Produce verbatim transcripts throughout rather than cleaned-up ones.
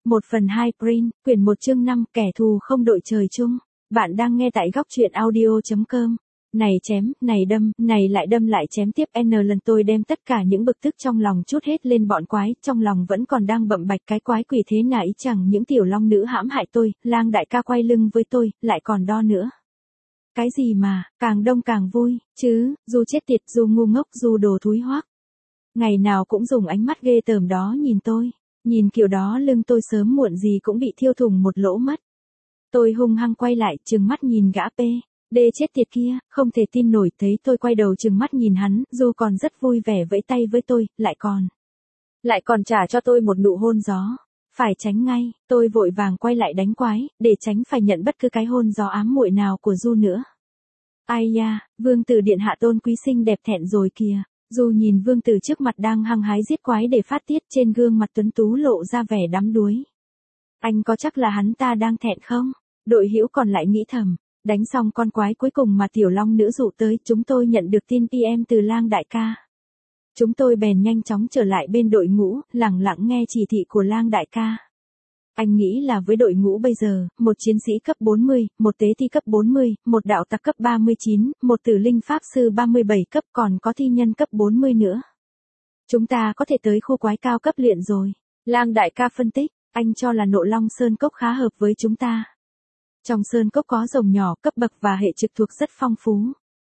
một phần hai Print, quyển một chương năm, kẻ thù không đội trời chung. Bạn đang nghe tại góc truyện audio chấm com. Này chém, này đâm, này lại đâm lại chém tiếp n lần tôi đem tất cả những bực tức trong lòng trút hết lên bọn quái, trong lòng vẫn còn đang bậm bạch cái quái quỷ thế nào ý chẳng những tiểu long nữ hãm hại tôi, lang đại ca quay lưng với tôi, lại còn đo nữa. Cái gì mà, càng đông càng vui, chứ, dù chết tiệt, dù ngu ngốc, dù đồ thúi hoác. Ngày nào cũng dùng ánh mắt ghê tởm đó nhìn tôi, nhìn kiểu đó lưng tôi sớm muộn gì cũng bị thiêu thủng một lỗ mất. Tôi hung hăng quay lại, trừng mắt nhìn gã P. Đê chết tiệt kia, không thể tin nổi, thấy tôi quay đầu trừng mắt nhìn hắn, dù còn rất vui vẻ vẫy tay với tôi, lại còn. Lại còn trả cho tôi một nụ hôn gió. Phải tránh ngay, tôi vội vàng quay lại đánh quái, để tránh phải nhận bất cứ cái hôn gió ám muội nào của Du nữa. Ai da, vương tử điện hạ tôn quý xinh đẹp thẹn rồi kìa. Du nhìn vương tử trước mặt đang hăng hái giết quái để phát tiết, trên gương mặt tuấn tú lộ ra vẻ đắm đuối. Anh có chắc là hắn ta đang thẹn không? Đội hữu còn lại nghĩ thầm. Đánh xong con quái cuối cùng mà tiểu long nữ dụ tới, chúng tôi nhận được tin pê em từ lang đại ca. Chúng tôi bèn nhanh chóng trở lại bên đội ngũ, lẳng lặng nghe chỉ thị của lang đại ca. Anh nghĩ là với đội ngũ bây giờ, một chiến sĩ cấp bốn mươi, một tế thi cấp bốn mươi, một đạo tặc cấp ba mươi chín, một tử linh pháp sư ba mươi bảy cấp, còn có thi nhân cấp bốn mươi nữa. Chúng ta có thể tới khu quái cao cấp luyện rồi. Lang đại ca phân tích, anh cho là Nộ Long Sơn Cốc khá hợp với chúng ta. Trong sơn cốc có rồng nhỏ, cấp bậc và hệ trực thuộc rất phong phú.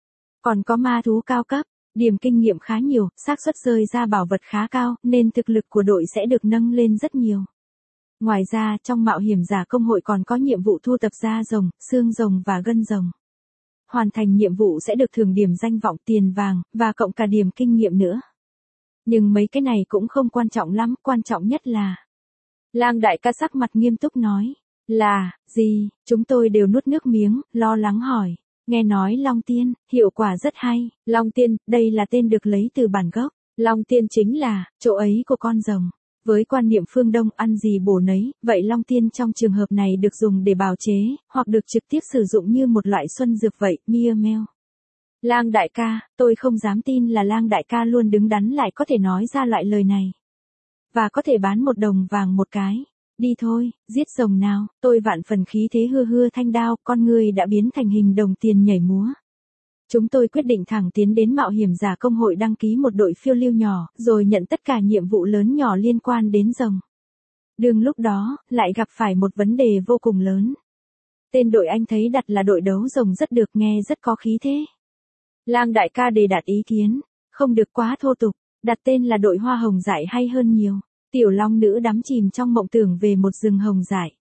Còn có ma thú cao cấp, điểm kinh nghiệm khá nhiều, xác suất rơi ra bảo vật khá cao, nên thực lực của đội sẽ được nâng lên rất nhiều. Ngoài ra, trong mạo hiểm giả công hội còn có nhiệm vụ thu tập da rồng, xương rồng và gân rồng. Hoàn thành nhiệm vụ sẽ được thưởng điểm danh vọng, tiền vàng, và cộng cả điểm kinh nghiệm nữa. Nhưng mấy cái này cũng không quan trọng lắm, quan trọng nhất là... Lang đại ca sắc mặt nghiêm túc nói. Là, gì, chúng tôi đều nuốt nước miếng, lo lắng hỏi. Nghe nói Long Tiên, hiệu quả rất hay. Long Tiên, đây là tên được lấy từ bản gốc. Long Tiên chính là, chỗ ấy của con rồng. Với quan niệm phương Đông ăn gì bổ nấy, vậy Long Tiên trong trường hợp này được dùng để bào chế, hoặc được trực tiếp sử dụng như một loại xuân dược vậy, mia meo. Lang đại ca, tôi không dám tin là Lang đại ca luôn đứng đắn lại có thể nói ra loại lời này. Và có thể bán một đồng vàng một cái. Đi thôi, giết rồng nào, tôi vạn phần khí thế hưa hưa thanh đao, con người đã biến thành hình đồng tiền nhảy múa. Chúng tôi quyết định thẳng tiến đến mạo hiểm giả công hội đăng ký một đội phiêu lưu nhỏ, rồi nhận tất cả nhiệm vụ lớn nhỏ liên quan đến rồng. Đương lúc đó, lại gặp phải một vấn đề vô cùng lớn. Tên đội anh thấy đặt là đội đấu rồng rất được, nghe rất có khí thế. Lang đại ca đề đạt ý kiến, không được quá thô tục, đặt tên là đội hoa hồng dại hay hơn nhiều. Tiểu long nữ đắm chìm trong mộng tưởng về một rừng hồng dại.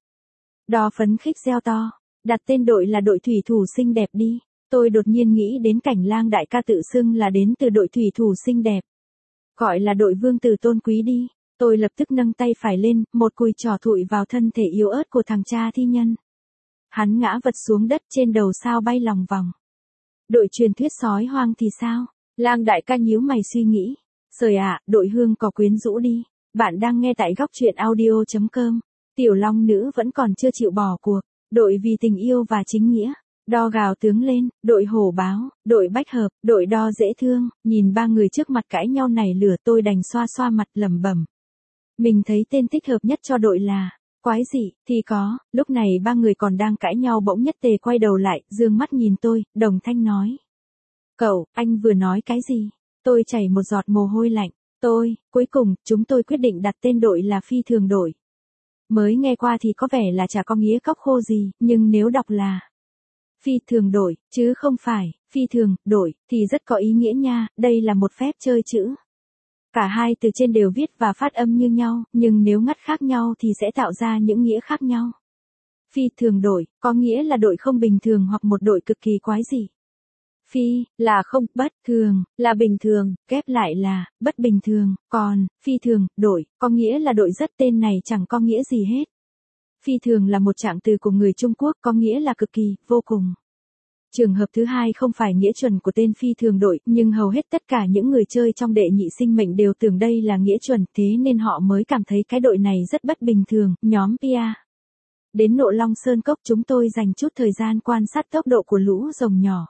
Đò phấn khích reo to, đặt tên đội là đội thủy thủ xinh đẹp đi. Tôi đột nhiên nghĩ đến cảnh lang đại ca tự xưng là đến từ đội thủy thủ xinh đẹp. Gọi là đội vương tử tôn quý đi. Tôi lập tức nâng tay phải lên, một cùi trỏ thụi vào thân thể yếu ớt của thằng cha thi nhân. Hắn ngã vật xuống đất, trên đầu sao bay lòng vòng. Đội truyền thuyết sói hoang thì sao? Lang đại ca nhíu mày suy nghĩ. Trời ạ, đội hương có quyến rũ đi. Bạn đang nghe tại góc truyện audio chấm com. Tiểu long nữ vẫn còn chưa chịu bỏ cuộc. Đội vì tình yêu và chính nghĩa. Đo gào tướng lên, đội hổ báo, đội bách hợp, đội đo dễ thương. Nhìn ba người trước mặt cãi nhau này lửa, tôi đành xoa xoa mặt lẩm bẩm. Mình thấy tên thích hợp nhất cho đội là quái dị, thì có. Lúc này ba người còn đang cãi nhau bỗng nhất tề quay đầu lại, dương mắt nhìn tôi, đồng thanh nói. Cậu, anh vừa nói cái gì? Tôi chảy một giọt mồ hôi lạnh. Tôi, cuối cùng, chúng tôi quyết định đặt tên đội là phi thường đội. Mới nghe qua thì có vẻ là chả có nghĩa cóc khô gì, nhưng nếu đọc là phi thường đội, chứ không phải phi thường đội, thì rất có ý nghĩa nha, đây là một phép chơi chữ. Cả hai từ trên đều viết và phát âm như nhau, nhưng nếu ngắt khác nhau thì sẽ tạo ra những nghĩa khác nhau. Phi thường đội, có nghĩa là đội không bình thường hoặc một đội cực kỳ quái dị. Phi, là không, bất thường, là bình thường, ghép lại là, bất bình thường, còn, phi thường, đội, có nghĩa là đội rất, tên này chẳng có nghĩa gì hết. Phi thường là một trạng từ của người Trung Quốc, có nghĩa là cực kỳ, vô cùng. Trường hợp thứ hai không phải nghĩa chuẩn của tên phi thường đội, nhưng hầu hết tất cả những người chơi trong đệ nhị sinh mệnh đều tưởng đây là nghĩa chuẩn, thế nên họ mới cảm thấy cái đội này rất bất bình thường, nhóm pê a. Đến Nộ Long Sơn Cốc chúng tôi dành chút thời gian quan sát tốc độ của lũ rồng nhỏ.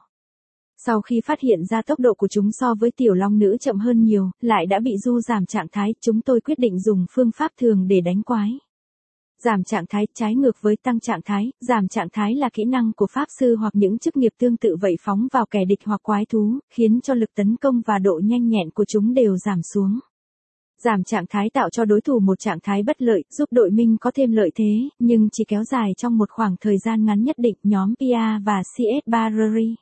Sau khi phát hiện ra tốc độ của chúng so với tiểu long nữ chậm hơn nhiều, lại đã bị du giảm trạng thái, chúng tôi quyết định dùng phương pháp thường để đánh quái. Giảm trạng thái, trái ngược với tăng trạng thái, giảm trạng thái là kỹ năng của pháp sư hoặc những chức nghiệp tương tự vậy phóng vào kẻ địch hoặc quái thú, khiến cho lực tấn công và độ nhanh nhẹn của chúng đều giảm xuống. Giảm trạng thái tạo cho đối thủ một trạng thái bất lợi, giúp đội minh có thêm lợi thế, nhưng chỉ kéo dài trong một khoảng thời gian ngắn nhất định. Nhóm Pia và xê ét Barry.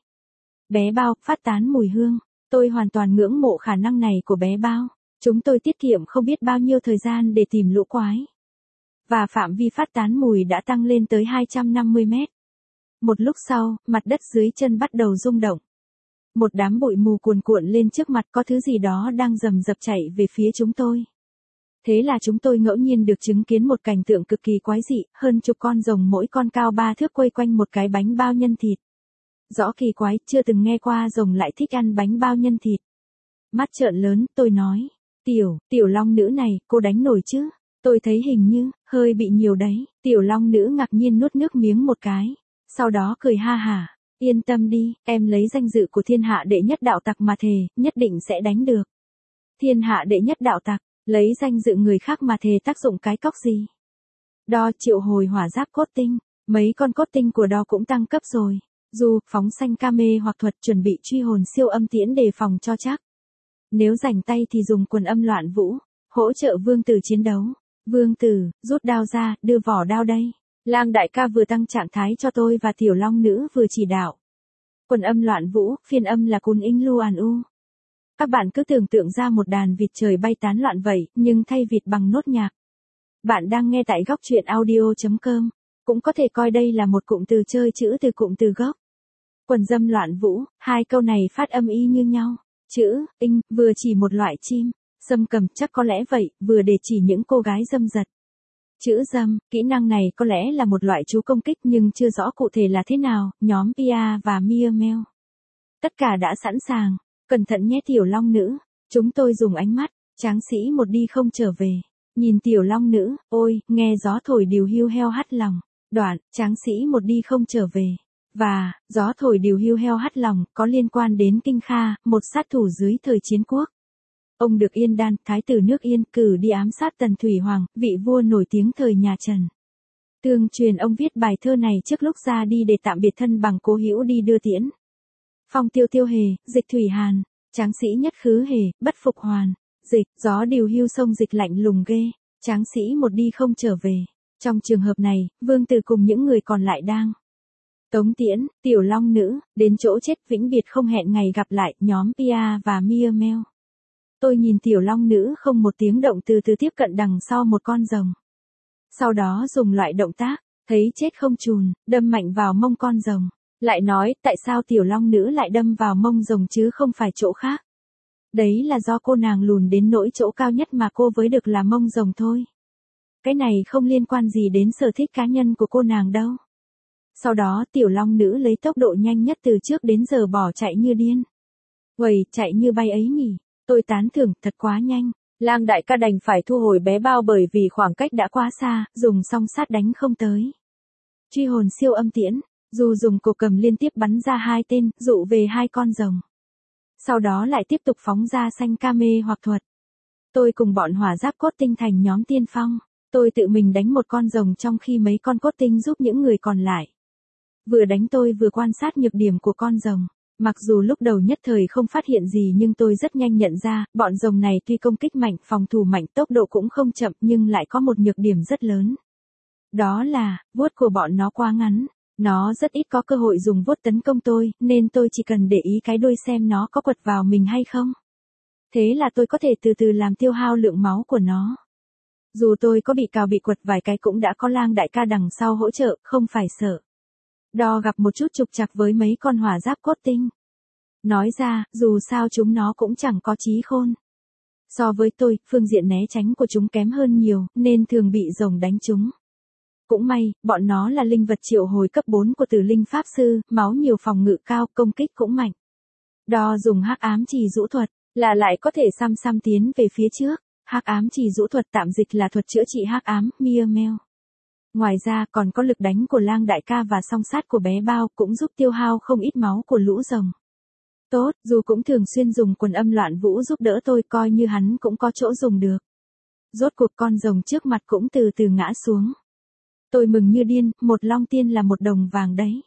Bé bao, phát tán mùi hương. Tôi hoàn toàn ngưỡng mộ khả năng này của bé bao. Chúng tôi tiết kiệm không biết bao nhiêu thời gian để tìm lũ quái. Và phạm vi phát tán mùi đã tăng lên tới hai trăm năm mươi mét. Một lúc sau, mặt đất dưới chân bắt đầu rung động. Một đám bụi mù cuồn cuộn lên trước mặt, có thứ gì đó đang rầm rập chạy về phía chúng tôi. Thế là chúng tôi ngẫu nhiên được chứng kiến một cảnh tượng cực kỳ quái dị, hơn chục con rồng mỗi con cao ba thước quây quanh một cái bánh bao nhân thịt. Rõ kỳ quái, chưa từng nghe qua rồng lại thích ăn bánh bao nhân thịt. Mắt trợn lớn, tôi nói, tiểu, tiểu long nữ này, cô đánh nổi chứ? Tôi thấy hình như, hơi bị nhiều đấy. Tiểu long nữ ngạc nhiên nuốt nước miếng một cái. Sau đó cười ha hả. Yên tâm đi, em lấy danh dự của thiên hạ đệ nhất đạo tặc mà thề, nhất định sẽ đánh được. Thiên hạ đệ nhất đạo tặc, lấy danh dự người khác mà thề tác dụng cái cóc gì? Đo triệu hồi hỏa giáp cốt tinh, mấy con cốt tinh của đo cũng tăng cấp rồi. Dù, phóng xanh ca mê hoặc thuật chuẩn bị truy hồn siêu âm tiễn đề phòng cho chắc. Nếu rảnh tay thì dùng quần âm loạn vũ, hỗ trợ vương tử chiến đấu. Vương tử, rút đao ra, đưa vỏ đao đây. Lang đại ca vừa tăng trạng thái cho tôi và tiểu long nữ vừa chỉ đạo. Quần âm loạn vũ, phiên âm là cún inh luan u. Các bạn cứ tưởng tượng ra một đàn vịt trời bay tán loạn vậy, nhưng thay vịt bằng nốt nhạc. Bạn đang nghe tại góc truyện audio chấm com. Cũng có thể coi đây là một cụm từ chơi chữ từ cụm từ gốc. Quần dâm loạn vũ, hai câu này phát âm y như nhau. Chữ, inh, vừa chỉ một loại chim. Dâm cầm, chắc có lẽ vậy, vừa để chỉ những cô gái dâm dật. Chữ dâm, kỹ năng này có lẽ là một loại chú công kích nhưng chưa rõ cụ thể là thế nào. Nhóm Pia và Mia Mel. Tất cả đã sẵn sàng. Cẩn thận nhé tiểu long nữ. Chúng tôi dùng ánh mắt, tráng sĩ một đi không trở về. Nhìn tiểu long nữ, ôi, nghe gió thổi điều hiu heo hắt lòng. Đoạn, tráng sĩ một đi không trở về. Và, gió thổi điều hiu heo hắt lòng, có liên quan đến Kinh Kha, một sát thủ dưới thời chiến quốc. Ông được Yên Đan, thái tử nước Yên, cử đi ám sát Tần Thủy Hoàng, vị vua nổi tiếng thời nhà Trần. Tương truyền ông viết bài thơ này trước lúc ra đi để tạm biệt thân bằng cố hữu đi đưa tiễn. Phong tiêu tiêu hề, dịch thủy hàn, tráng sĩ nhất khứ hề, bất phục hoàn. Dịch, gió điều hưu sông dịch lạnh lùng ghê, tráng sĩ một đi không trở về. Trong trường hợp này, vương tử cùng những người còn lại đang tống tiễn, tiểu long nữ, đến chỗ chết vĩnh biệt không hẹn ngày gặp lại. Nhóm Pia và Mia Mel. Tôi nhìn tiểu long nữ không một tiếng động từ từ tiếp cận đằng sau một con rồng. Sau đó dùng loại động tác, thấy chết không chùn, đâm mạnh vào mông con rồng. Lại nói, tại sao tiểu long nữ lại đâm vào mông rồng chứ không phải chỗ khác? Đấy là do cô nàng lùn đến nỗi chỗ cao nhất mà cô với được là mông rồng thôi. Cái này không liên quan gì đến sở thích cá nhân của cô nàng đâu. Sau đó tiểu long nữ lấy tốc độ nhanh nhất từ trước đến giờ bỏ chạy như điên. Uầy, chạy như bay ấy nhỉ. Tôi tán thưởng, thật quá nhanh. Lang đại ca đành phải thu hồi bé bao bởi vì khoảng cách đã quá xa, dùng song sát đánh không tới. Truy hồn siêu âm tiễn, dù dùng cổ cầm liên tiếp bắn ra hai tên, dụ về hai con rồng. Sau đó lại tiếp tục phóng ra xanh ca mê hoặc thuật. Tôi cùng bọn hỏa giáp cốt tinh thành nhóm tiên phong. Tôi tự mình đánh một con rồng trong khi mấy con cốt tinh giúp những người còn lại. Vừa đánh tôi vừa quan sát nhược điểm của con rồng. Mặc dù lúc đầu nhất thời không phát hiện gì nhưng tôi rất nhanh nhận ra, bọn rồng này tuy công kích mạnh, phòng thủ mạnh, tốc độ cũng không chậm nhưng lại có một nhược điểm rất lớn. Đó là, vuốt của bọn nó quá ngắn. Nó rất ít có cơ hội dùng vuốt tấn công tôi, nên tôi chỉ cần để ý cái đuôi xem nó có quật vào mình hay không. Thế là tôi có thể từ từ làm tiêu hao lượng máu của nó. Dù tôi có bị cào bị quật vài cái cũng đã có Lang đại ca đằng sau hỗ trợ, không phải sợ. Đo gặp một chút trục trặc với mấy con hỏa giáp cốt tinh. Nói ra, dù sao chúng nó cũng chẳng có trí khôn. So với tôi, phương diện né tránh của chúng kém hơn nhiều, nên thường bị rồng đánh chúng. Cũng may, bọn nó là linh vật triệu hồi cấp bốn của Tử Linh Pháp Sư, máu nhiều phòng ngự cao, công kích cũng mạnh. Đo dùng hắc ám trì rũ thuật, là lại có thể xăm xăm tiến về phía trước. Hắc ám trì rũ thuật tạm dịch là thuật chữa trị hắc ám, Mia Mel. Ngoài ra còn có lực đánh của Lang đại ca và song sát của bé bao cũng giúp tiêu hao không ít máu của lũ rồng. Tốt, dù cũng thường xuyên dùng quần âm loạn vũ giúp đỡ tôi coi như hắn cũng có chỗ dùng được. Rốt cuộc con rồng trước mặt cũng từ từ ngã xuống. Tôi mừng như điên, một long tiên là một đồng vàng đấy.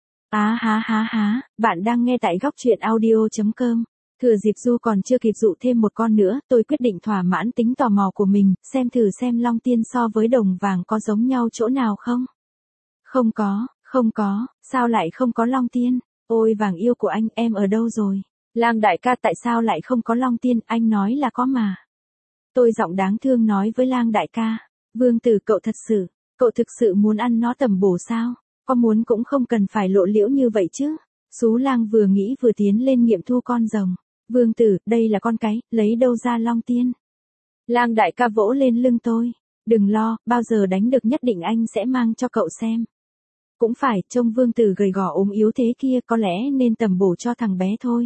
Á há há há, bạn đang nghe tại góc truyện audio.com. Thừa dịp Du còn chưa kịp dụ thêm một con nữa, tôi quyết định thỏa mãn tính tò mò của mình, xem thử xem long tiên so với đồng vàng có giống nhau chỗ nào không. Không có, không có, sao lại không có long tiên? Ôi vàng yêu của anh, em ở đâu rồi? Lang đại ca tại sao lại không có long tiên, anh nói là có mà. Tôi giọng đáng thương nói với Lang đại ca, Vương Tử cậu thật sự, cậu thực sự muốn ăn nó tẩm bổ sao? Có muốn cũng không cần phải lộ liễu như vậy chứ. Sú Lang vừa nghĩ vừa tiến lên nghiệm thu con rồng. Vương Tử, đây là con cái, lấy đâu ra long tiên? Lang đại ca vỗ lên lưng tôi. Đừng lo, bao giờ đánh được nhất định anh sẽ mang cho cậu xem. Cũng phải, trông Vương Tử gầy gò ốm yếu thế kia có lẽ nên tầm bổ cho thằng bé thôi.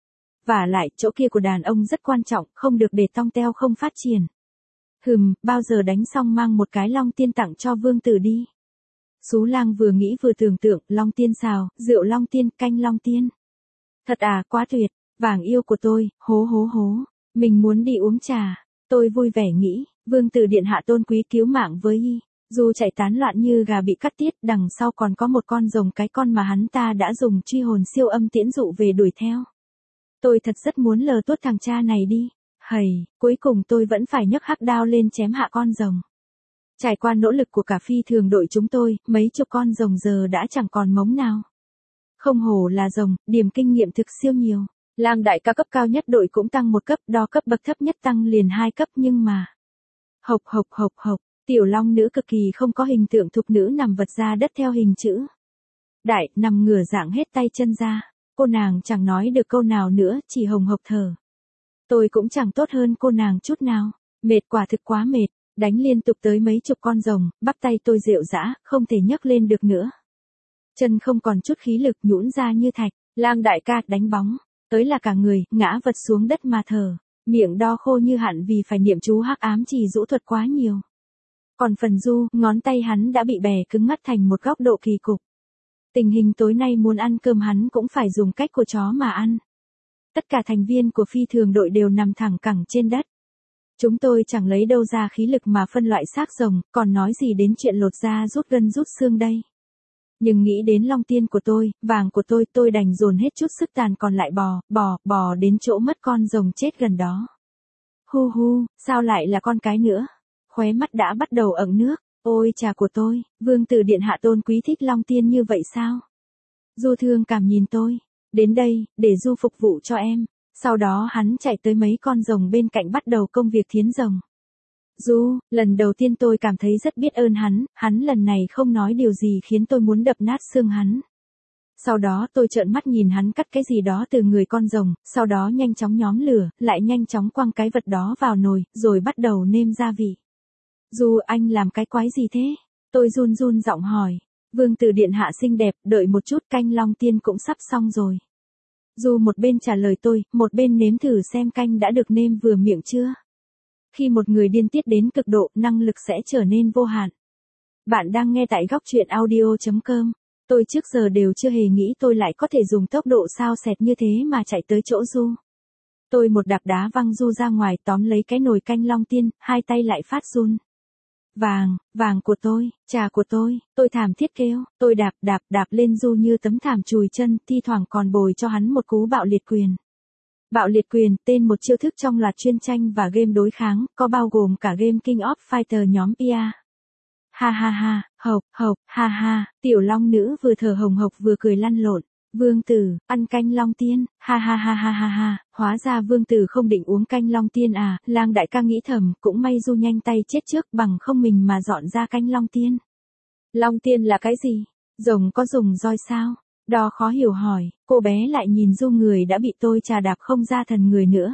Vả lại, chỗ kia của đàn ông rất quan trọng, không được để tong teo không phát triển. Hừm, bao giờ đánh xong mang một cái long tiên tặng cho Vương Tử đi. Sú Lang vừa nghĩ vừa tưởng tượng, long tiên xào, rượu long tiên, canh long tiên. Thật à, quá tuyệt, vàng yêu của tôi, hố hố hố, mình muốn đi uống trà. Tôi vui vẻ nghĩ, Vương Tử điện hạ tôn quý cứu mạng với y. Dù chạy tán loạn như gà bị cắt tiết, đằng sau còn có một con rồng cái con mà hắn ta đã dùng truy hồn siêu âm tiễn dụ về đuổi theo. Tôi thật rất muốn lờ tuốt thằng cha này đi. Hầy, cuối cùng tôi vẫn phải nhấc hắc đao lên chém hạ con rồng. Trải qua nỗ lực của cả phi thường đội chúng tôi, mấy chục con rồng giờ đã chẳng còn mống nào. Không hổ là rồng, điểm kinh nghiệm thực siêu nhiều. Lang đại ca cấp cao nhất đội cũng tăng một cấp, đo cấp bậc thấp nhất tăng liền hai cấp nhưng mà. Hộc hộc hộc hộc, tiểu long nữ cực kỳ không có hình tượng thục nữ nằm vật ra đất theo hình chữ. Đại, nằm ngửa dạng hết tay chân ra. Cô nàng chẳng nói được câu nào nữa, chỉ hồng hộc thở. Tôi cũng chẳng tốt hơn cô nàng chút nào. Mệt quả thực quá mệt. Đánh liên tục tới mấy chục con rồng, bắp tay tôi rệu rã, không thể nhấc lên được nữa. Chân không còn chút khí lực nhũn ra như thạch. Lang đại ca đánh bóng. Tới là cả người, ngã vật xuống đất mà thở. Miệng đo khô như hạn vì phải niệm chú hắc ám trì rũ thuật quá nhiều. Còn phần Du, ngón tay hắn đã bị bè cứng ngắt thành một góc độ kỳ cục. Tình hình tối nay muốn ăn cơm hắn cũng phải dùng cách của chó mà ăn. Tất cả thành viên của phi thường đội đều nằm thẳng cẳng trên đất. Chúng tôi chẳng lấy đâu ra khí lực mà phân loại xác rồng, còn nói gì đến chuyện lột da rút gân rút xương đây. Nhưng nghĩ đến long tiên của tôi, vàng của tôi, tôi đành dồn hết chút sức tàn còn lại bò, bò, bò đến chỗ mất con rồng chết gần đó. Hu hu, sao lại là con cái nữa? Khóe mắt đã bắt đầu ẩn nước. Ôi trà của tôi, Vương Tử điện hạ tôn quý thích long tiên như vậy sao? Du thương cảm nhìn tôi. Đến đây, để Du phục vụ cho em. Sau đó hắn chạy tới mấy con rồng bên cạnh bắt đầu công việc thiến rồng. Du, lần đầu tiên tôi cảm thấy rất biết ơn hắn, hắn lần này không nói điều gì khiến tôi muốn đập nát xương hắn. Sau đó tôi trợn mắt nhìn hắn cắt cái gì đó từ người con rồng, sau đó nhanh chóng nhóm lửa, lại nhanh chóng quăng cái vật đó vào nồi, rồi bắt đầu nêm gia vị. Du anh làm cái quái gì thế? Tôi run run giọng hỏi. Vương Tử điện hạ xinh đẹp, đợi một chút canh long tiên cũng sắp xong rồi. Du một bên trả lời tôi, một bên nếm thử xem canh đã được nêm vừa miệng chưa. Khi một người điên tiết đến cực độ, năng lực sẽ trở nên vô hạn. Bạn đang nghe tại góc truyện audio.com. Tôi trước giờ đều chưa hề nghĩ tôi lại có thể dùng tốc độ sao xẹt như thế mà chạy tới chỗ Du. Tôi một đạp đá văng Du ra ngoài tóm lấy cái nồi canh long tiên, hai tay lại phát run. Vàng, vàng của tôi, trà của tôi, tôi thảm thiết kêu, tôi đạp đạp đạp lên Du như tấm thảm chùi chân, thi thoảng còn bồi cho hắn một cú bạo liệt quyền. Bạo liệt quyền, tên một chiêu thức trong loạt chuyên tranh và game đối kháng, có bao gồm cả game King of Fighter nhóm pê a. Ha ha ha, hộc, hộc, ha ha, tiểu long nữ vừa thở hồng hộc vừa cười lăn lộn. Vương Tử, ăn canh long tiên, ha ha ha ha ha ha, hóa ra Vương Tử không định uống canh long tiên à, Lang đại ca nghĩ thầm, cũng may Du nhanh tay chết trước bằng không mình mà dọn ra canh long tiên. Long tiên là cái gì? Rồng có dùng roi sao? Đo khó hiểu hỏi, cô bé lại nhìn Du người đã bị tôi trà đạp không ra thần người nữa.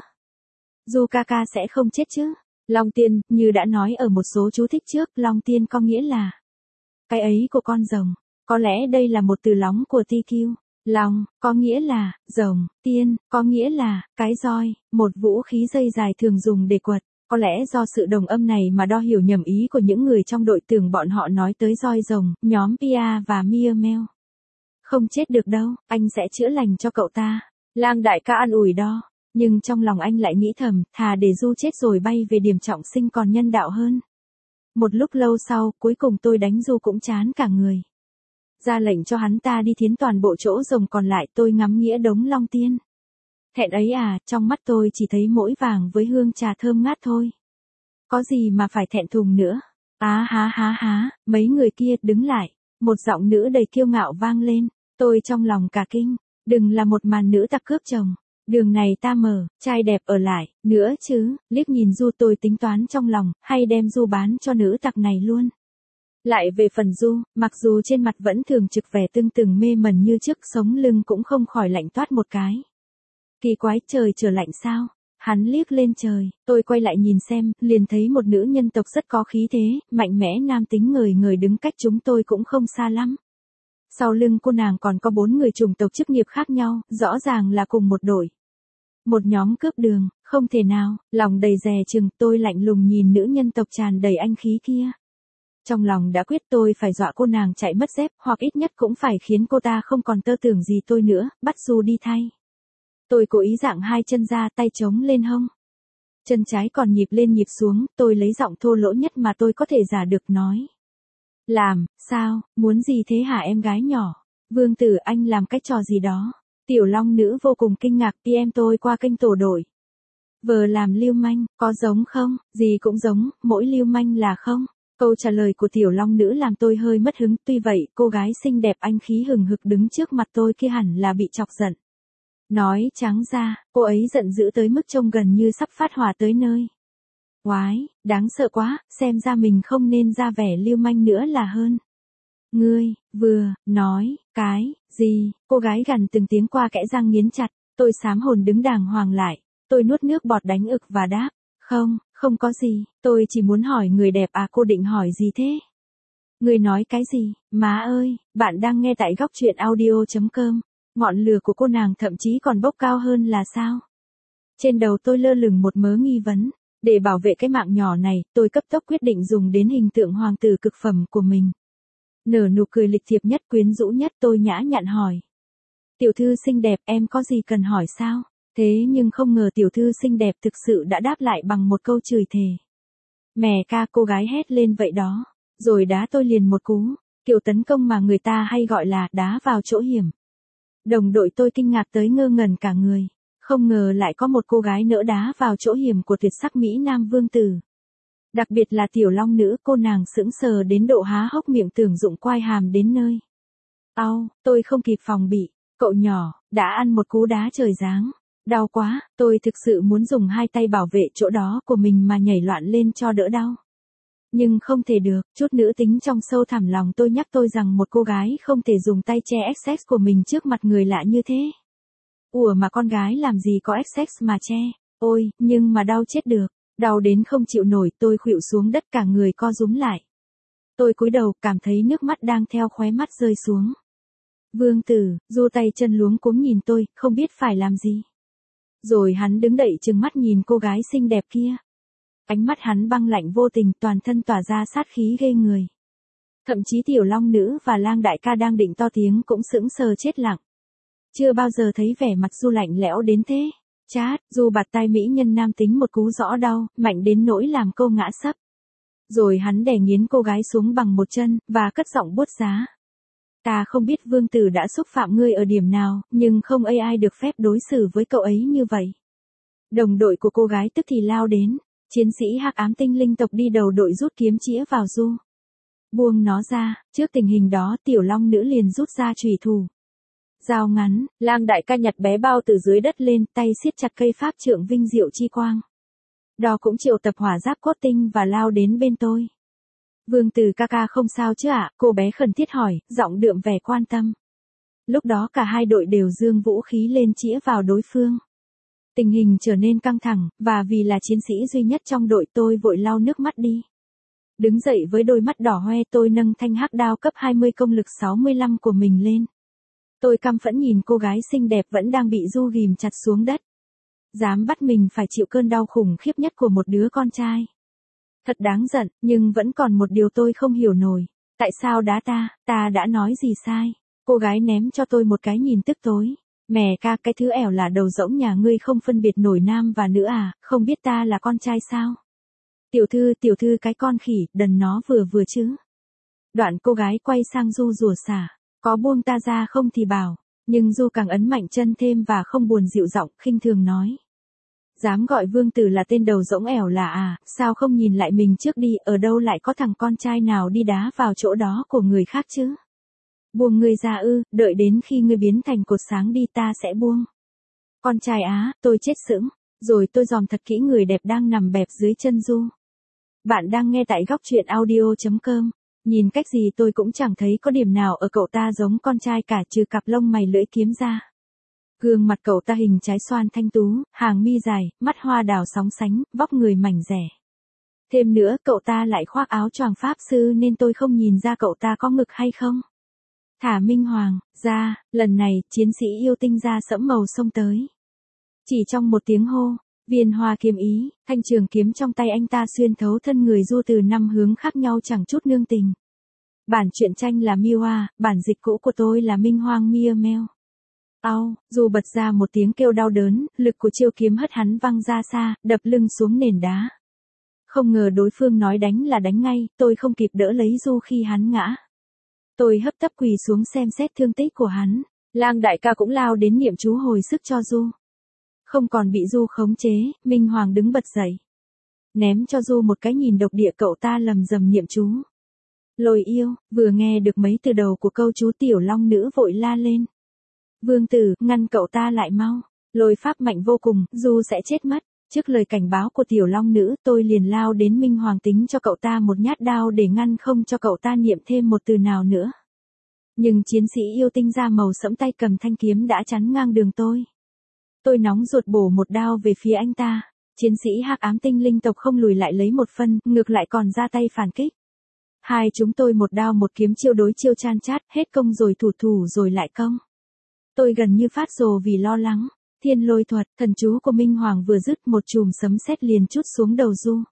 Du ca ca sẽ không chết chứ? Long tiên, như đã nói ở một số chú thích trước, long tiên có nghĩa là cái ấy của con rồng, có lẽ đây là một từ lóng của tê quy. Long, có nghĩa là, rồng, tiên, có nghĩa là, cái roi, một vũ khí dây dài thường dùng để quật. Có lẽ do sự đồng âm này mà đo hiểu nhầm ý của những người trong đội tưởng bọn họ nói tới roi rồng, nhóm pê a và Mia Mel. Không chết được đâu, anh sẽ chữa lành cho cậu ta. Lang đại ca an ủi đo. Nhưng trong lòng anh lại nghĩ thầm, thà để Du chết rồi bay về điểm trọng sinh còn nhân đạo hơn. Một lúc lâu sau, cuối cùng tôi đánh Du cũng chán cả người. Ra lệnh cho hắn ta đi thiến toàn bộ chỗ rồng còn lại, tôi ngắm nghĩa đống long tiên. Thẹn ấy à, trong mắt tôi chỉ thấy mỗi vàng với hương trà thơm ngát thôi. Có gì mà phải thẹn thùng nữa. Á há há há, mấy người kia, đứng lại. Một giọng nữ đầy kiêu ngạo vang lên. Tôi trong lòng cả kinh. Đừng là một màn nữ tặc cướp chồng. Đường này ta mở, trai đẹp ở lại, nữa chứ, liếc nhìn Du tôi tính toán trong lòng, hay đem Du bán cho nữ tặc này luôn. Lại về phần Du, mặc dù trên mặt vẫn thường trực vẻ tưng từng mê mẩn như trước, sống lưng cũng không khỏi lạnh toát một cái. Kỳ quái, trời trở lạnh sao? Hắn liếc lên trời, tôi quay lại nhìn xem, liền thấy một nữ nhân tộc rất có khí thế, mạnh mẽ nam tính người người đứng cách chúng tôi cũng không xa lắm. Sau lưng cô nàng còn có bốn người chủng tộc chức nghiệp khác nhau, rõ ràng là cùng một đội. Một nhóm cướp đường, không thể nào, lòng đầy dè chừng, tôi lạnh lùng nhìn nữ nhân tộc tràn đầy anh khí kia. Trong lòng đã quyết tôi phải dọa cô nàng chạy mất dép, hoặc ít nhất cũng phải khiến cô ta không còn tơ tưởng gì tôi nữa, bắt Du đi thay. Tôi cố ý dạng hai chân ra, tay trống lên hông. Chân trái còn nhịp lên nhịp xuống, tôi lấy giọng thô lỗ nhất mà tôi có thể giả được nói. Làm, sao, muốn gì thế hả em gái nhỏ? Vương tử anh làm cái trò gì đó? Tiểu long nữ vô cùng kinh ngạc, pê em tôi qua kênh tổ đội. Vờ làm lưu manh, có giống không? Gì cũng giống, mỗi lưu manh là không? Câu trả lời của tiểu long nữ làm tôi hơi mất hứng, tuy vậy, cô gái xinh đẹp anh khí hừng hực đứng trước mặt tôi kia hẳn là bị chọc giận. Nói trắng ra, cô ấy giận dữ tới mức trông gần như sắp phát hỏa tới nơi. Oái, đáng sợ quá, xem ra mình không nên ra vẻ lưu manh nữa là hơn. Ngươi, vừa, nói, cái, gì, cô gái gằn từng tiếng qua kẽ răng nghiến chặt, tôi xám hồn đứng đàng hoàng lại, tôi nuốt nước bọt đánh ực và đáp, không, không có gì, tôi chỉ muốn hỏi người đẹp à cô định hỏi gì thế? Ngươi nói cái gì, má ơi, bạn đang nghe tại góc truyện audio chấm com, ngọn lửa của cô nàng thậm chí còn bốc cao hơn là sao? Trên đầu tôi lơ lửng một mớ nghi vấn. Để bảo vệ cái mạng nhỏ này, tôi cấp tốc quyết định dùng đến hình tượng hoàng tử cực phẩm của mình. Nở nụ cười lịch thiệp nhất quyến rũ nhất tôi nhã nhặn hỏi. Tiểu thư xinh đẹp em có gì cần hỏi sao? Thế nhưng không ngờ tiểu thư xinh đẹp thực sự đã đáp lại bằng một câu chửi thề. Mẹ ca cô gái hét lên vậy đó. Rồi đá tôi liền một cú. Kiểu tấn công mà người ta hay gọi là đá vào chỗ hiểm. Đồng đội tôi kinh ngạc tới ngơ ngẩn cả người. Không ngờ lại có một cô gái nỡ đá vào chỗ hiểm của tuyệt sắc Mỹ Nam vương tử. Đặc biệt là tiểu long nữ, cô nàng sững sờ đến độ há hốc miệng tưởng dụng quai hàm đến nơi. Au, tôi không kịp phòng bị, cậu nhỏ, đã ăn một cú đá trời giáng. Đau quá, tôi thực sự muốn dùng hai tay bảo vệ chỗ đó của mình mà nhảy loạn lên cho đỡ đau. Nhưng không thể được, chút nữ tính trong sâu thẳm lòng tôi nhắc tôi rằng một cô gái không thể dùng tay che ích ét của mình trước mặt người lạ như thế. Ủa mà con gái làm gì có ích ét mà che, ôi, nhưng mà đau chết được, đau đến không chịu nổi tôi khuỵu xuống đất cả người co rúm lại. Tôi cúi đầu cảm thấy nước mắt đang theo khóe mắt rơi xuống. Vương tử, Du tay chân luống cuống nhìn tôi, không biết phải làm gì. Rồi hắn đứng đậy trừng mắt nhìn cô gái xinh đẹp kia. Ánh mắt hắn băng lạnh vô tình, toàn thân tỏa ra sát khí ghê người. Thậm chí tiểu long nữ và lang đại ca đang định to tiếng cũng sững sờ chết lặng. Chưa bao giờ thấy vẻ mặt Du lạnh lẽo đến thế. Chát, Du bạt tai mỹ nhân nam tính một cú rõ đau, mạnh đến nỗi làm cô ngã sấp. Rồi hắn đè nghiến cô gái xuống bằng một chân, và cất giọng buốt giá. Ta không biết vương tử đã xúc phạm ngươi ở điểm nào, nhưng không ai ai được phép đối xử với cậu ấy như vậy. Đồng đội của cô gái tức thì lao đến, chiến sĩ hắc ám tinh linh tộc đi đầu đội rút kiếm chĩa vào Du. Buông nó ra, trước tình hình đó tiểu long nữ liền rút ra chùy thủ. Dao ngắn, lang đại ca nhặt bé bao từ dưới đất lên, tay siết chặt cây pháp trượng vinh diệu chi quang. Đó cũng triệu tập hỏa giáp cốt tinh và lao đến bên tôi. Vương tử ca ca không sao chứ ạ, cô bé khẩn thiết hỏi, giọng đượm vẻ quan tâm. Lúc đó cả hai đội đều giương vũ khí lên chĩa vào đối phương. Tình hình trở nên căng thẳng, và vì là chiến sĩ duy nhất trong đội tôi vội lau nước mắt đi. Đứng dậy với đôi mắt đỏ hoe tôi nâng thanh hắc đao cấp hai mươi công lực sáu mươi lăm của mình lên. Tôi căm phẫn nhìn cô gái xinh đẹp vẫn đang bị Du ghìm chặt xuống đất. Dám bắt mình phải chịu cơn đau khủng khiếp nhất của một đứa con trai. Thật đáng giận, nhưng vẫn còn một điều tôi không hiểu nổi. Tại sao đá ta, ta đã nói gì sai? Cô gái ném cho tôi một cái nhìn tức tối. Mẹ ca, cái thứ ẻo là đầu rỗng nhà ngươi không phân biệt nổi nam và nữ à, không biết ta là con trai sao? Tiểu thư, tiểu thư cái con khỉ, đần nó vừa vừa chứ. Đoạn cô gái quay sang Du rủa xả, có buông ta ra không thì bảo, nhưng Du càng ấn mạnh chân thêm và không buồn dịu giọng, khinh thường nói. Dám gọi vương tử là tên đầu rỗng ẻo là à, sao không nhìn lại mình trước đi, ở đâu lại có thằng con trai nào đi đá vào chỗ đó của người khác chứ. Buông ngươi ra ư, đợi đến khi ngươi biến thành cột sáng đi ta sẽ buông. Con trai á, tôi chết sững, rồi tôi dòm thật kỹ người đẹp đang nằm bẹp dưới chân Du. Bạn đang nghe tại góc truyện audio chấm com. Nhìn cách gì tôi cũng chẳng thấy có điểm nào ở cậu ta giống con trai cả trừ cặp lông mày lưỡi kiếm ra. Gương mặt cậu ta hình trái xoan thanh tú, hàng mi dài, mắt hoa đào sóng sánh, vóc người mảnh dẻ. Thêm nữa cậu ta lại khoác áo choàng pháp sư nên tôi không nhìn ra cậu ta có ngực hay không. Thả Minh Hoàng ra, lần này chiến sĩ yêu tinh da sẫm màu xông tới. Chỉ trong một tiếng hô, viên hoa kiếm ý, thanh trường kiếm trong tay anh ta xuyên thấu thân người Du từ năm hướng khác nhau chẳng chút nương tình. Bản truyện tranh là Miwa, bản dịch cũ của tôi là Minh Hoàng Mia Meo. Au, Du bật ra một tiếng kêu đau đớn, lực của chiêu kiếm hất hắn văng ra xa, đập lưng xuống nền đá. Không ngờ đối phương nói đánh là đánh ngay, tôi không kịp đỡ lấy Du khi hắn ngã. Tôi hấp tấp quỳ xuống xem xét thương tích của hắn. Lang đại ca cũng lao đến niệm chú hồi sức cho Du. Không còn bị Du khống chế, Minh Hoàng đứng bật dậy. Ném cho Du một cái nhìn độc địa, cậu ta lầm rầm niệm chú. Lôi yêu, vừa nghe được mấy từ đầu của câu chú tiểu long nữ vội la lên. Vương tử, ngăn cậu ta lại mau. Lôi pháp mạnh vô cùng, Du sẽ chết mất. Trước lời cảnh báo của tiểu long nữ, tôi liền lao đến Minh Hoàng tính cho cậu ta một nhát đao để ngăn không cho cậu ta niệm thêm một từ nào nữa. Nhưng chiến sĩ yêu tinh da màu sẫm tay cầm thanh kiếm đã chắn ngang đường tôi. Tôi nóng ruột bổ một đao về phía anh ta. Chiến sĩ hắc ám tinh linh tộc không lùi lại lấy một phân, ngược lại còn ra tay phản kích. Hai chúng tôi một đao một kiếm chiêu đối chiêu chan chát, hết công rồi thủ thủ rồi lại công. Tôi gần như phát rồ vì lo lắng. Thiên lôi thuật, thần chú của Minh Hoàng vừa dứt một chùm sấm sét liền trút xuống đầu Du.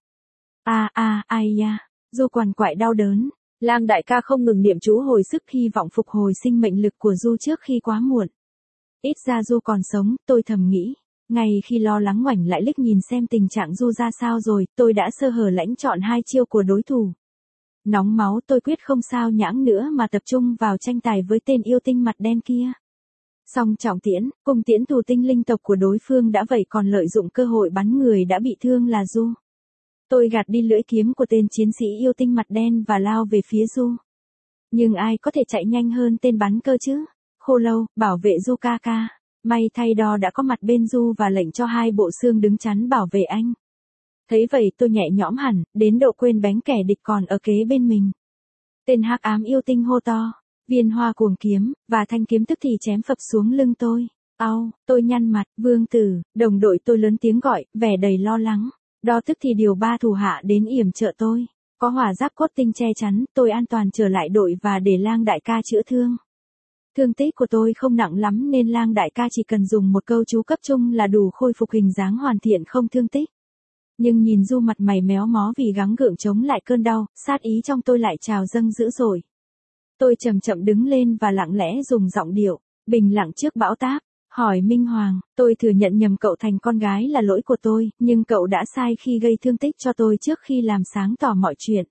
A a ai ya, Du quằn quại đau đớn. Lang đại ca không ngừng niệm chú hồi sức hy vọng phục hồi sinh mệnh lực của Du trước khi quá muộn. Ít ra Du còn sống, tôi thầm nghĩ. Ngay khi lo lắng ngoảnh lại liếc nhìn xem tình trạng Du ra sao rồi, tôi đã sơ hở lãnh chọn hai chiêu của đối thủ. Nóng máu tôi quyết không sao nhãng nữa mà tập trung vào tranh tài với tên yêu tinh mặt đen kia. Song trọng tiễn, cùng tiễn tù tinh linh tộc của đối phương đã vậy còn lợi dụng cơ hội bắn người đã bị thương là Du. Tôi gạt đi lưỡi kiếm của tên chiến sĩ yêu tinh mặt đen và lao về phía Du. Nhưng ai có thể chạy nhanh hơn tên bắn cơ chứ? Khô Lâu, bảo vệ Du ca ca. May thay đo đã có mặt bên Du và lệnh cho hai bộ xương đứng chắn bảo vệ anh. Thấy vậy tôi nhẹ nhõm hẳn, đến độ quên bánh kẻ địch còn ở kế bên mình. Tên hắc ám yêu tinh hô to. Viên hoa cuồng kiếm, và thanh kiếm tức thì chém phập xuống lưng tôi. Au, tôi nhăn mặt, vương tử, đồng đội tôi lớn tiếng gọi, vẻ đầy lo lắng. Đo tức thì điều ba thủ hạ đến yểm trợ tôi. Có hỏa giáp cốt tinh che chắn, tôi an toàn trở lại đội và để Lang đại ca chữa thương. Thương tích của tôi không nặng lắm nên Lang đại ca chỉ cần dùng một câu chú cấp trung là đủ khôi phục hình dáng hoàn thiện không thương tích. Nhưng nhìn Du mặt mày méo mó vì gắng gượng chống lại cơn đau, sát ý trong tôi lại trào dâng dữ dội. Tôi chậm chậm đứng lên và lặng lẽ dùng giọng điệu, bình lặng trước bão táp, hỏi Minh Hoàng, tôi thừa nhận nhầm cậu thành con gái là lỗi của tôi, nhưng cậu đã sai khi gây thương tích cho tôi trước khi làm sáng tỏ mọi chuyện.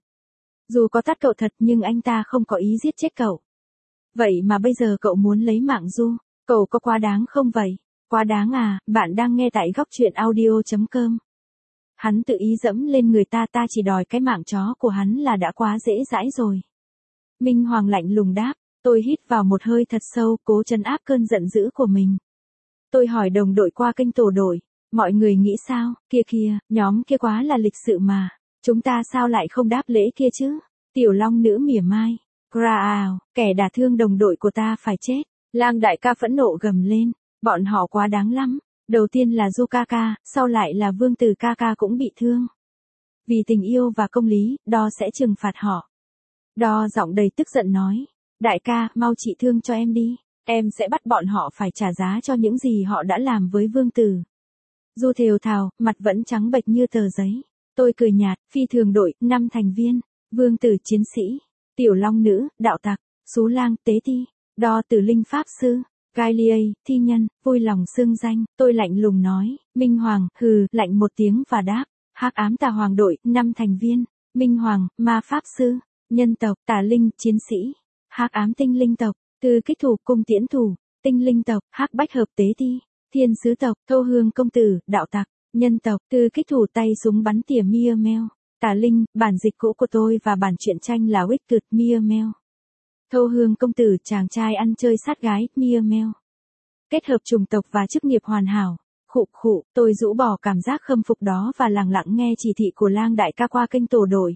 Dù có tát cậu thật nhưng anh ta không có ý giết chết cậu. Vậy mà bây giờ cậu muốn lấy mạng Du, cậu có quá đáng không vậy? Quá đáng à, bạn đang nghe tại góc truyện audio chấm com. Hắn tự ý dẫm lên người ta, ta chỉ đòi cái mạng chó của hắn là đã quá dễ dãi rồi. Minh Hoàng lạnh lùng đáp, tôi hít vào một hơi thật sâu, cố trấn áp cơn giận dữ của mình. Tôi hỏi đồng đội qua kênh tổ đội, mọi người nghĩ sao, kia kia, nhóm kia quá là lịch sự mà, chúng ta sao lại không đáp lễ kia chứ? Tiểu Long nữ mỉa mai, Graal, kẻ đả thương đồng đội của ta phải chết. Lang đại ca phẫn nộ gầm lên, bọn họ quá đáng lắm, đầu tiên là Du ca ca, sau lại là Vương tử ca ca cũng bị thương. Vì tình yêu và công lý, Đo sẽ trừng phạt họ. Đo giọng đầy tức giận nói, đại ca, mau trị thương cho em đi, em sẽ bắt bọn họ phải trả giá cho những gì họ đã làm với vương tử. Du thều thào, mặt vẫn trắng bệch như tờ giấy. Tôi cười nhạt, phi thường đội, năm thành viên, vương tử chiến sĩ, tiểu long nữ, đạo tặc, xú lang, tế thi, Đo tử linh pháp sư, Gailiei, thi nhân, vui lòng xưng danh. Tôi lạnh lùng nói, Minh Hoàng, hừ, lạnh một tiếng và đáp, Hắc ám tà hoàng đội, năm thành viên, Minh Hoàng, ma pháp sư, nhân tộc, tà linh, chiến sĩ, hắc ám tinh linh tộc, tư kích thủ, cung tiễn thủ, tinh linh tộc, hắc bách hợp tế ti, thiên sứ tộc, thô hương công tử, đạo tặc, nhân tộc, tư kích thủ tay súng bắn tỉa Mia Mel, tà linh, bản dịch cũ của tôi và bản truyện tranh là Wicked Mia Mel. Thô hương công tử, chàng trai ăn chơi sát gái, Mia Mel. Kết hợp chủng tộc và chức nghiệp hoàn hảo. Khụ khụ, tôi rũ bỏ cảm giác khâm phục đó và lặng lặng nghe chỉ thị của Lang đại ca qua kênh tổ đội.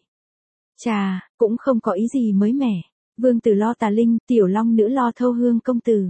Chà, cũng không có ý gì mới mẻ. Vương tử lo tà linh, tiểu long nữ lo thâu hương công tử.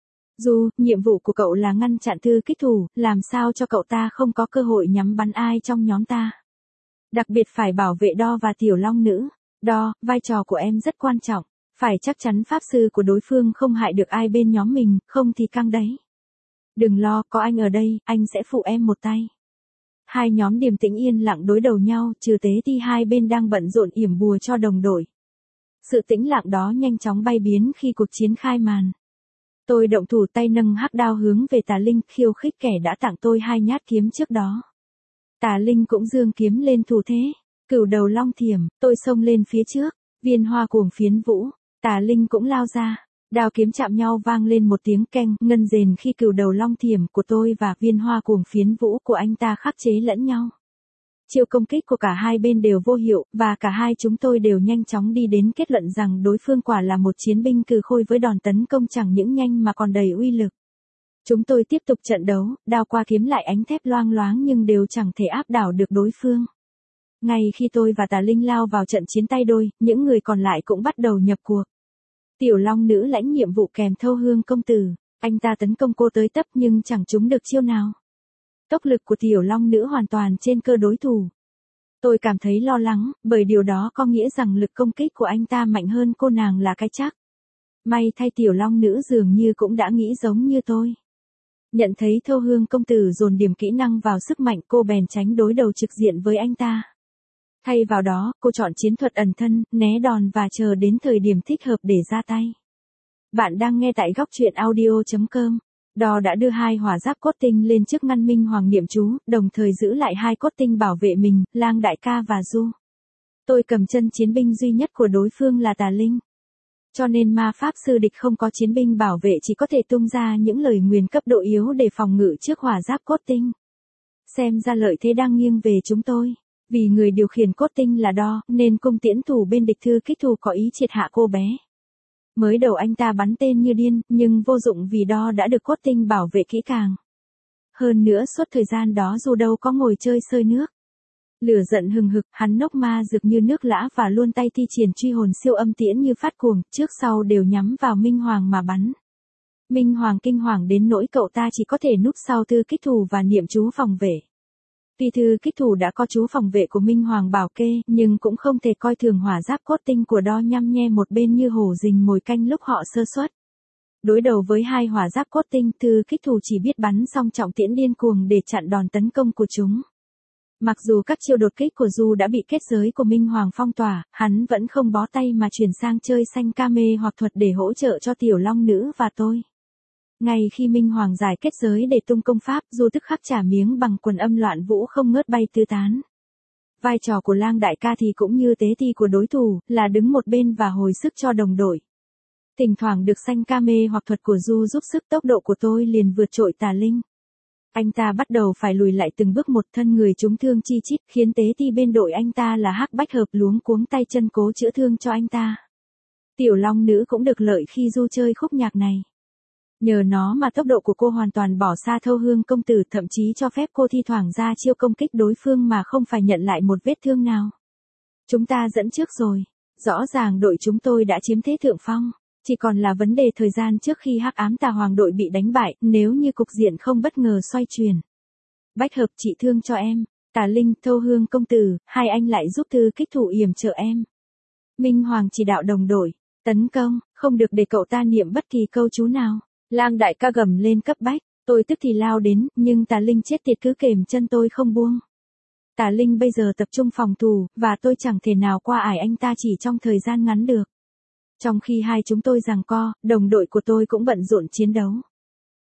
Dù, nhiệm vụ của cậu là ngăn chặn thư kích thủ, làm sao cho cậu ta không có cơ hội nhắm bắn ai trong nhóm ta. Đặc biệt phải bảo vệ Đo và tiểu long nữ. Đo, vai trò của em rất quan trọng. Phải chắc chắn pháp sư của đối phương không hại được ai bên nhóm mình, không thì căng đấy. Đừng lo, có anh ở đây, anh sẽ phụ em một tay. Hai nhóm điềm tĩnh yên lặng đối đầu nhau, trừ tế ti hai bên đang bận rộn yểm bùa cho đồng đội. Sự tĩnh lặng đó nhanh chóng bay biến khi cuộc chiến khai màn. Tôi động thủ tay nâng hắc đao hướng về tà linh, khiêu khích kẻ đã tặng tôi hai nhát kiếm trước đó. Tà linh cũng giương kiếm lên thủ thế. Cửu đầu long thiểm, tôi xông lên phía trước, viên hoa cuồng phiến vũ, tà linh cũng lao ra. Đao kiếm chạm nhau vang lên một tiếng keng, ngân rền khi cửu đầu long thiểm của tôi và viên hoa cuồng phiến vũ của anh ta khắc chế lẫn nhau. Chiêu công kích của cả hai bên đều vô hiệu, và cả hai chúng tôi đều nhanh chóng đi đến kết luận rằng đối phương quả là một chiến binh cừ khôi với đòn tấn công chẳng những nhanh mà còn đầy uy lực. Chúng tôi tiếp tục trận đấu, đao qua kiếm lại ánh thép loang loáng nhưng đều chẳng thể áp đảo được đối phương. Ngay khi tôi và tà linh lao vào trận chiến tay đôi, những người còn lại cũng bắt đầu nhập cuộc. Tiểu long nữ lãnh nhiệm vụ kèm thâu hương công tử, anh ta tấn công cô tới tấp nhưng chẳng trúng được chiêu nào. Tốc lực của tiểu long nữ hoàn toàn trên cơ đối thủ. Tôi cảm thấy lo lắng, bởi điều đó có nghĩa rằng lực công kích của anh ta mạnh hơn cô nàng là cái chắc. May thay tiểu long nữ dường như cũng đã nghĩ giống như tôi. Nhận thấy thâu hương công tử dồn điểm kỹ năng vào sức mạnh, cô bèn tránh đối đầu trực diện với anh ta. Thay vào đó, cô chọn chiến thuật ẩn thân, né đòn và chờ đến thời điểm thích hợp để ra tay. Bạn đang nghe tại góc truyện audio chấm com. Đo đã đưa hai hỏa giáp cốt tinh lên trước ngăn Minh Hoàng niệm chú, đồng thời giữ lại hai cốt tinh bảo vệ mình, Lang đại ca và Du. Tôi cầm chân chiến binh duy nhất của đối phương là tà linh. Cho nên ma pháp sư địch không có chiến binh bảo vệ, chỉ có thể tung ra những lời nguyền cấp độ yếu để phòng ngự trước hỏa giáp cốt tinh. Xem ra lợi thế đang nghiêng về chúng tôi. Vì người điều khiển cốt tinh là Đo, nên cung tiễn thủ bên địch thư kích thủ có ý triệt hạ cô bé. Mới đầu anh ta bắn tên như điên, nhưng vô dụng vì Đo đã được cốt tinh bảo vệ kỹ càng. Hơn nữa suốt thời gian đó dù đâu có ngồi chơi sơi nước. Lửa giận hừng hực, hắn nốc ma dược như nước lã và luôn tay thi triển truy hồn siêu âm tiễn như phát cuồng, trước sau đều nhắm vào Minh Hoàng mà bắn. Minh Hoàng kinh hoàng đến nỗi cậu ta chỉ có thể núp sau thư kích thủ và niệm chú phòng vệ. Tuy thư kích thủ đã có chú phòng vệ của Minh Hoàng bảo kê, nhưng cũng không thể coi thường hỏa giáp cốt tinh của Đo nhăm nhe một bên như hổ rình mồi canh lúc họ sơ suất. Đối đầu với hai hỏa giáp cốt tinh, thư kích thủ chỉ biết bắn song trọng tiễn điên cuồng để chặn đòn tấn công của chúng. Mặc dù các chiêu đột kích của Du đã bị kết giới của Minh Hoàng phong tỏa, hắn vẫn không bó tay mà chuyển sang chơi xanh ca mê hoặc thuật để hỗ trợ cho tiểu long nữ và tôi. Ngay khi Minh Hoàng giải kết giới để tung công pháp, Du tức khắc trả miếng bằng quần âm loạn vũ không ngớt bay tứ tán. Vai trò của Lang đại ca thì cũng như tế ti của đối thủ, là đứng một bên và hồi sức cho đồng đội. Thỉnh thoảng được xanh ca mê hoặc thuật của Du giúp sức, tốc độ của tôi liền vượt trội tà linh. Anh ta bắt đầu phải lùi lại từng bước một, thân người trúng thương chi chít, khiến tế ti bên đội anh ta là hắc bách hợp luống cuống tay chân cố chữa thương cho anh ta. Tiểu long nữ cũng được lợi khi Du chơi khúc nhạc này. Nhờ nó mà tốc độ của cô hoàn toàn bỏ xa thâu hương công tử, thậm chí cho phép cô thi thoảng ra chiêu công kích đối phương mà không phải nhận lại một vết thương nào. Chúng ta dẫn trước rồi. Rõ ràng đội chúng tôi đã chiếm thế thượng phong. Chỉ còn là vấn đề thời gian trước khi hắc ám tà hoàng đội bị đánh bại, nếu như cục diện không bất ngờ xoay chuyển. Bách hợp trị thương cho em. Tà linh, thâu hương công tử, hai anh lại giúp thư kích thủ yểm trợ em. Minh Hoàng chỉ đạo đồng đội. Tấn công, không được để cậu ta niệm bất kỳ câu chú nào. Lang đại ca gầm lên cấp bách, tôi tức thì lao đến, nhưng tà linh chết tiệt cứ kềm chân tôi không buông. Tà linh bây giờ tập trung phòng thủ, và tôi chẳng thể nào qua ải anh ta chỉ trong thời gian ngắn được. Trong khi hai chúng tôi giằng co, đồng đội của tôi cũng bận rộn chiến đấu.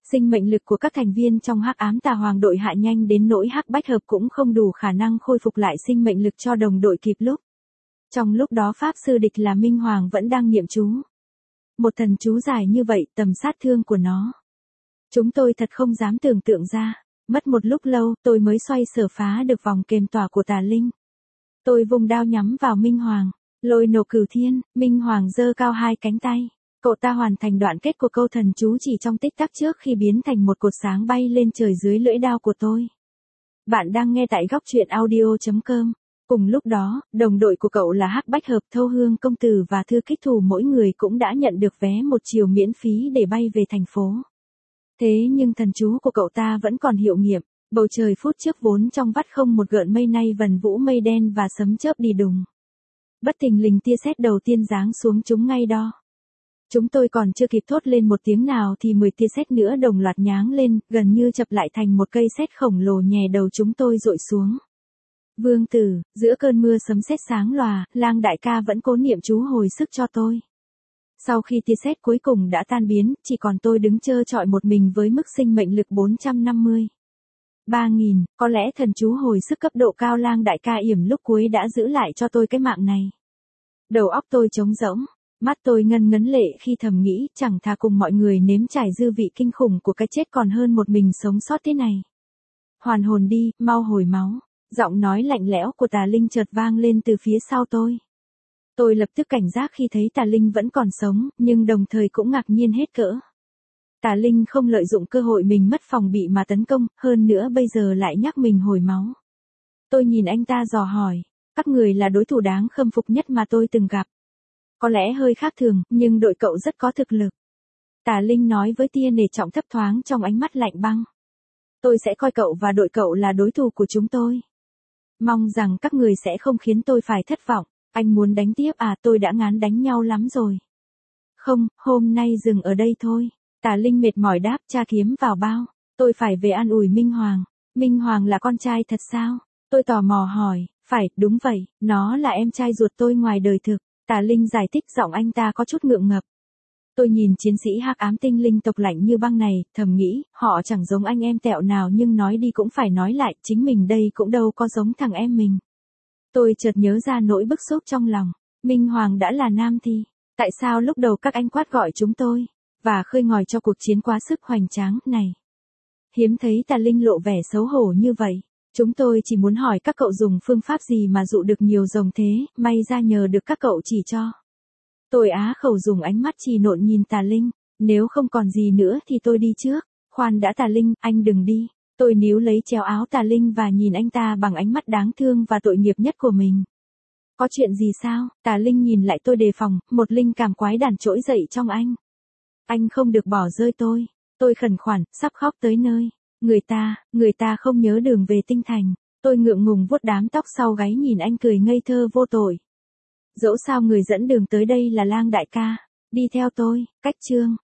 Sinh mệnh lực của các thành viên trong Hắc Ám Tà Hoàng đội hạ nhanh đến nỗi Hắc Bách Hợp cũng không đủ khả năng khôi phục lại sinh mệnh lực cho đồng đội kịp lúc. Trong lúc đó Pháp Sư địch là Minh Hoàng vẫn đang niệm chú. Một thần chú dài như vậy, tầm sát thương của nó. Chúng tôi thật không dám tưởng tượng ra. Mất một lúc lâu, tôi mới xoay sở phá được vòng kềm tỏa của tà linh. Tôi vùng đao nhắm vào Minh Hoàng. Lôi nổ cửu thiên, Minh Hoàng giơ cao hai cánh tay. Cậu ta hoàn thành đoạn kết của câu thần chú chỉ trong tích tắc trước khi biến thành một cột sáng bay lên trời dưới lưỡi đao của tôi. Bạn đang nghe tại góc truyện audio chấm com. Cùng lúc đó, đồng đội của cậu là Hắc Bách Hợp, Thâu Hương Công Tử và Thư Kích Thủ mỗi người cũng đã nhận được vé một chiều miễn phí để bay về thành phố. Thế nhưng thần chú của cậu ta vẫn còn hiệu nghiệm, bầu trời phút trước vốn trong vắt không một gợn mây nay vần vũ mây đen và sấm chớp đi đùng. Bất thình lình tia sét đầu tiên giáng xuống chúng ngay đó. Chúng tôi còn chưa kịp thốt lên một tiếng nào thì mười tia sét nữa đồng loạt nháng lên, gần như chập lại thành một cây sét khổng lồ nhè đầu chúng tôi dội xuống. Vương tử, giữa cơn mưa sấm sét sáng lòa, Lang đại ca vẫn cố niệm chú hồi sức cho tôi. Sau khi tia sét cuối cùng đã tan biến, chỉ còn tôi đứng trơ trọi một mình với mức sinh mệnh lực bốn trăm năm mươi. ba nghìn, có lẽ thần chú hồi sức cấp độ cao Lang đại ca yểm lúc cuối đã giữ lại cho tôi cái mạng này. Đầu óc tôi trống rỗng, mắt tôi ngân ngấn lệ khi thầm nghĩ chẳng thà cùng mọi người nếm trải dư vị kinh khủng của cái chết còn hơn một mình sống sót thế này. Hoàn hồn đi, mau hồi máu. Giọng nói lạnh lẽo của tà linh chợt vang lên từ phía sau tôi. Tôi lập tức cảnh giác khi thấy tà linh vẫn còn sống, nhưng đồng thời cũng ngạc nhiên hết cỡ. Tà linh không lợi dụng cơ hội mình mất phòng bị mà tấn công, hơn nữa bây giờ lại nhắc mình hồi máu. Tôi nhìn anh ta dò hỏi, các người là đối thủ đáng khâm phục nhất mà tôi từng gặp. Có lẽ hơi khác thường, nhưng đội cậu rất có thực lực. Tà linh nói với tia nể trọng thấp thoáng trong ánh mắt lạnh băng. Tôi sẽ coi cậu và đội cậu là đối thủ của chúng tôi. Mong rằng các người sẽ không khiến tôi phải thất vọng. Anh muốn đánh tiếp à, tôi đã ngán đánh nhau lắm rồi. Không, hôm nay dừng ở đây thôi. Tà linh mệt mỏi đáp, tra kiếm vào bao. Tôi phải về an ủi Minh Hoàng. Minh Hoàng là con trai thật sao? Tôi tò mò hỏi, phải, đúng vậy, nó là em trai ruột tôi ngoài đời thực. Tà linh giải thích, giọng anh ta có chút ngượng ngập. Tôi nhìn chiến sĩ Hắc Ám tinh linh tộc lạnh như băng này, thầm nghĩ, họ chẳng giống anh em tẹo nào nhưng nói đi cũng phải nói lại, chính mình đây cũng đâu có giống thằng em mình. Tôi chợt nhớ ra nỗi bức xúc trong lòng. Minh Hoàng đã là nam thì, tại sao lúc đầu các anh quát gọi chúng tôi, và khơi ngòi cho cuộc chiến quá sức hoành tráng này. Hiếm thấy tà linh lộ vẻ xấu hổ như vậy. Chúng tôi chỉ muốn hỏi các cậu dùng phương pháp gì mà dụ được nhiều rồng thế, may ra nhờ được các cậu chỉ cho. Tôi á khẩu dùng ánh mắt trì nộn nhìn tà linh, nếu không còn gì nữa thì tôi đi trước. Khoan đã tà linh, anh đừng đi. Tôi níu lấy chéo áo tà linh và nhìn anh ta bằng ánh mắt đáng thương và tội nghiệp nhất của mình. Có chuyện gì sao? Tà linh nhìn lại tôi đề phòng, một linh cảm quái đản trỗi dậy trong anh. Anh không được bỏ rơi tôi. Tôi khẩn khoản, sắp khóc tới nơi. Người ta, người ta không nhớ đường về tinh thành. Tôi ngượng ngùng vuốt đám tóc sau gáy nhìn anh cười ngây thơ vô tội. Dẫu sao người dẫn đường tới đây là Lang đại ca. Đi theo tôi, cách chương.